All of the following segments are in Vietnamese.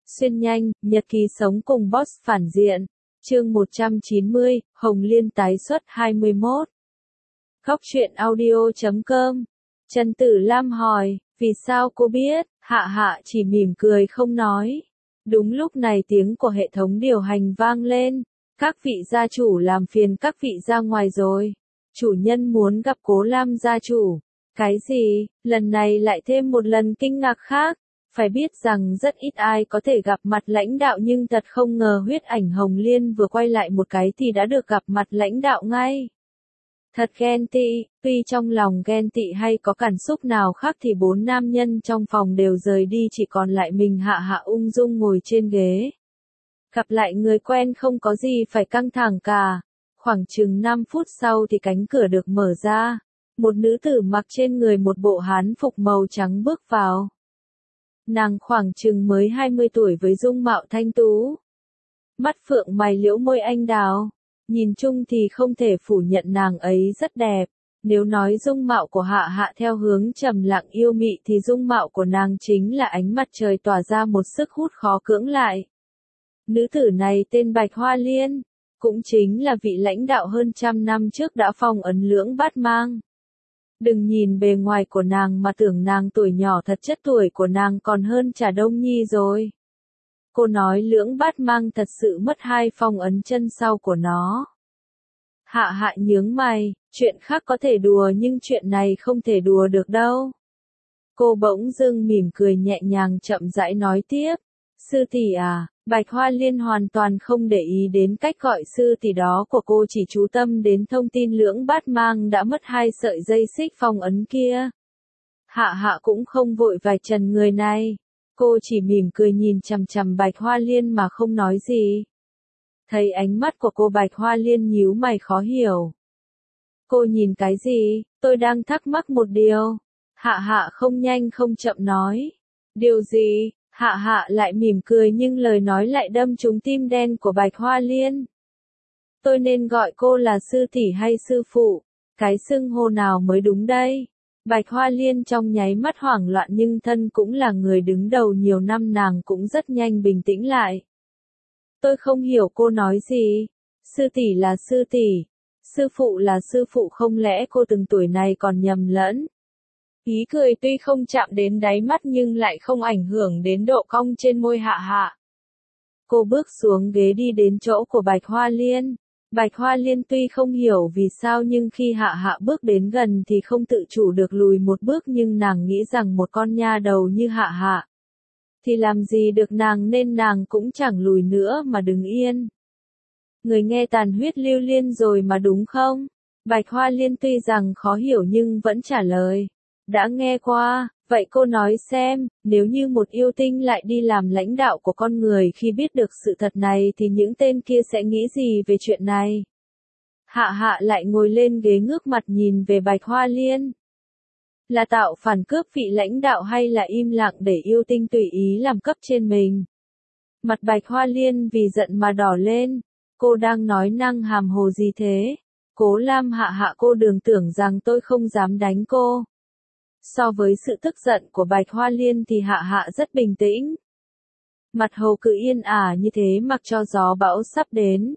Xuyên nhanh, nhật ký sống cùng boss phản diện. Chương 190, Hồng Liên tái xuất 21. Góc truyện audio.com. Trần Tử Lam hỏi, vì sao cô biết? Hạ Hạ chỉ mỉm cười không nói. Đúng lúc này tiếng của hệ thống điều hành vang lên. Các vị gia chủ làm phiền các vị ra ngoài rồi. Chủ nhân muốn gặp Cố Lam gia chủ. Cái gì? Lần này lại thêm một lần kinh ngạc khác. Phải biết rằng rất ít ai có thể gặp mặt lãnh đạo, nhưng thật không ngờ huyết ảnh Hồng Liên vừa quay lại một cái thì đã được gặp mặt lãnh đạo ngay. Thật ghen tị, tuy trong lòng ghen tị hay có cảm xúc nào khác thì 4 nam nhân trong phòng đều rời đi, chỉ còn lại mình Hạ Hạ ung dung ngồi trên ghế. Gặp lại người quen không có gì phải căng thẳng cả. Khoảng chừng 5 phút sau thì cánh cửa được mở ra. Một nữ tử mặc trên người một bộ hán phục màu trắng bước vào. Nàng khoảng chừng mới 20 tuổi với dung mạo thanh tú. Mắt phượng mày liễu môi anh đào. Nhìn chung thì không thể phủ nhận nàng ấy rất đẹp. Nếu nói dung mạo của Hạ Hạ theo hướng trầm lặng yêu mị thì dung mạo của nàng chính là ánh mặt trời tỏa ra một sức hút khó cưỡng lại. Nữ tử này tên Bạch Hoa Liên, cũng chính là vị lãnh đạo hơn 100 năm trước đã phong ấn Lưỡng Bát Mang. Đừng nhìn bề ngoài của nàng mà tưởng nàng tuổi nhỏ, thật chất tuổi của nàng còn hơn Trà Đông Nhi rồi. Cô nói Lưỡng Bát Mang thật sự mất 2 phong ấn chân sau của nó. Hạ Hạ nhướng mày, chuyện khác có thể đùa nhưng chuyện này không thể đùa được đâu. Cô bỗng dưng mỉm cười nhẹ nhàng chậm rãi nói tiếp. Sư tỷ à? Bạch Hoa Liên hoàn toàn không để ý đến cách gọi sư tỷ đó của cô, chỉ chú tâm đến thông tin Lưỡng Bát Mang đã mất 2 sợi dây xích phong ấn kia. Hạ Hạ cũng không vội vạch trần người này. Cô chỉ mỉm cười nhìn chằm chằm Bạch Hoa Liên mà không nói gì. Thấy ánh mắt của cô, Bạch Hoa Liên nhíu mày khó hiểu. Cô nhìn cái gì? Tôi đang thắc mắc một điều. Hạ Hạ không nhanh không chậm nói. Điều gì? Hạ Hạ lại mỉm cười nhưng lời nói lại đâm trúng tim đen của Bạch Hoa Liên. Tôi nên gọi cô là sư tỷ hay sư phụ? Cái xưng hô nào mới đúng đây? Bạch Hoa Liên trong nháy mắt hoảng loạn, nhưng thân cũng là người đứng đầu nhiều năm, nàng cũng rất nhanh bình tĩnh lại. Tôi không hiểu cô nói gì. Sư tỷ là sư tỷ, sư phụ là sư phụ, không lẽ cô từng tuổi này còn nhầm lẫn? Ý cười tuy không chạm đến đáy mắt nhưng lại không ảnh hưởng đến độ cong trên môi Hạ Hạ. Cô bước xuống ghế đi đến chỗ của Bạch Hoa Liên. Bạch Hoa Liên tuy không hiểu vì sao nhưng khi Hạ Hạ bước đến gần thì không tự chủ được lùi một bước, nhưng nàng nghĩ rằng một con nha đầu như Hạ Hạ thì làm gì được nàng, nên nàng cũng chẳng lùi nữa mà đứng yên. Người nghe Tàn Huyết Lưu Liên rồi mà đúng không? Bạch Hoa Liên tuy rằng khó hiểu nhưng vẫn trả lời. Đã nghe qua. Vậy cô nói xem, nếu như một yêu tinh lại đi làm lãnh đạo của con người, khi biết được sự thật này thì những tên kia sẽ nghĩ gì về chuyện này? Hạ Hạ lại ngồi lên ghế ngước mặt nhìn về Bạch Hoa Liên. Là tạo phản cướp vị lãnh đạo hay là im lặng để yêu tinh tùy ý làm cấp trên mình? Mặt Bạch Hoa Liên vì giận mà đỏ lên. Cô đang nói năng hàm hồ gì thế? Cố Lam Hạ Hạ, cô đừng tưởng rằng tôi không dám đánh cô. So với sự tức giận của Bạch Hoa Liên thì Hạ Hạ rất bình tĩnh. Mặt hồ cứ yên ả như thế mặc cho gió bão sắp đến.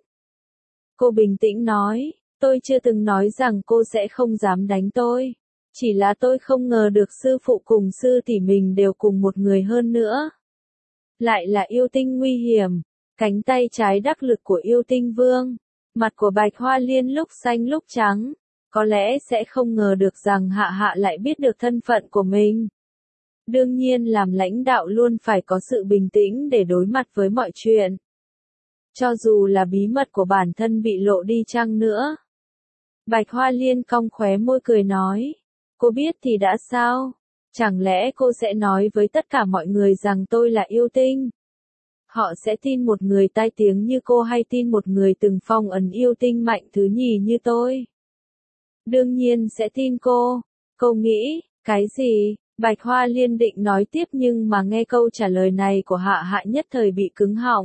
Cô bình tĩnh nói, tôi chưa từng nói rằng cô sẽ không dám đánh tôi. Chỉ là tôi không ngờ được sư phụ cùng sư tỷ mình đều cùng một người, hơn nữa lại là yêu tinh nguy hiểm, cánh tay trái đắc lực của yêu tinh vương. Mặt của Bạch Hoa Liên lúc xanh lúc trắng. Có lẽ sẽ không ngờ được rằng Hạ Hạ lại biết được thân phận của mình. Đương nhiên làm lãnh đạo luôn phải có sự bình tĩnh để đối mặt với mọi chuyện. Cho dù là bí mật của bản thân bị lộ đi chăng nữa. Bạch Hoa Liên cong khóe môi cười nói. Cô biết thì đã sao? Chẳng lẽ cô sẽ nói với tất cả mọi người rằng tôi là yêu tinh? Họ sẽ tin một người tai tiếng như cô hay tin một người từng phong ấn yêu tinh mạnh thứ nhì như tôi? Đương nhiên sẽ tin cô. Cô nghĩ, cái gì? Bạch Hoa Liên định nói tiếp nhưng mà nghe câu trả lời này của Hạ Hạ nhất thời bị cứng họng.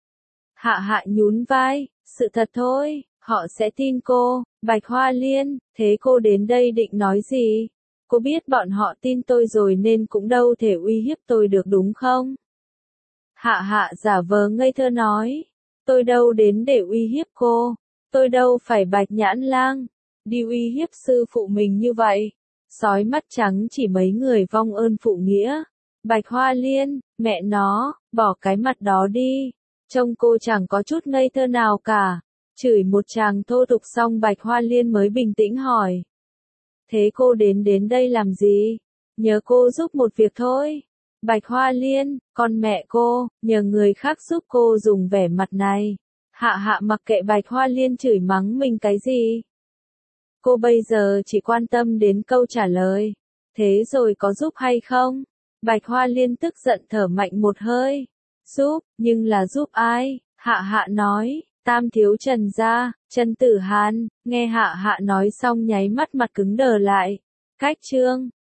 Hạ Hạ nhún vai, sự thật thôi, họ sẽ tin cô. Bạch Hoa Liên, thế cô đến đây định nói gì? Cô biết bọn họ tin tôi rồi nên cũng đâu thể uy hiếp tôi được đúng không? Hạ hạ giả vờ ngây thơ nói. Tôi đâu đến để uy hiếp cô. Tôi đâu phải Bạch Nhãn Lang. Đi uy hiếp sư phụ mình như vậy. Sói mắt trắng chỉ mấy người vong ơn phụ nghĩa. Bạch Hoa Liên, mẹ nó, bỏ cái mặt đó đi. Trông cô chẳng có chút ngây thơ nào cả. Chửi một tràng thô tục xong Bạch Hoa Liên mới bình tĩnh hỏi. Thế cô đến đây làm gì? Nhờ cô giúp một việc thôi. Bạch Hoa Liên, con mẹ cô, nhờ người khác giúp cô dùng vẻ mặt này. Hạ hạ mặc kệ Bạch Hoa Liên chửi mắng mình cái gì. Cô bây giờ chỉ quan tâm đến câu trả lời. Thế rồi có giúp hay không? Bạch Hoa Liên tức giận thở mạnh một hơi. Giúp, nhưng là giúp ai? Hạ hạ nói, Tam thiếu Trần gia, Trần Tử Hàn, nghe hạ hạ nói xong nháy mắt mặt cứng đờ lại. Cách chương